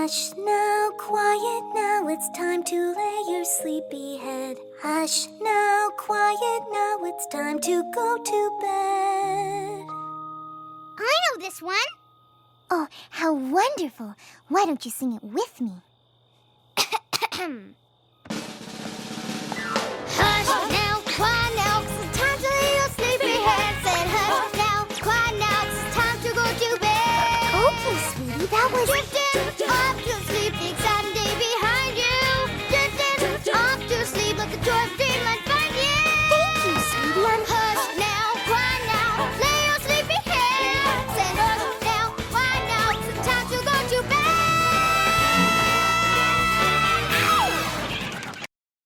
Hush now, quiet now, it's time to lay your sleepy head. Hush now, quiet now, it's time to go to bed. I know this one. Oh, how wonderful. Why don't you sing it with me? Hush now, quiet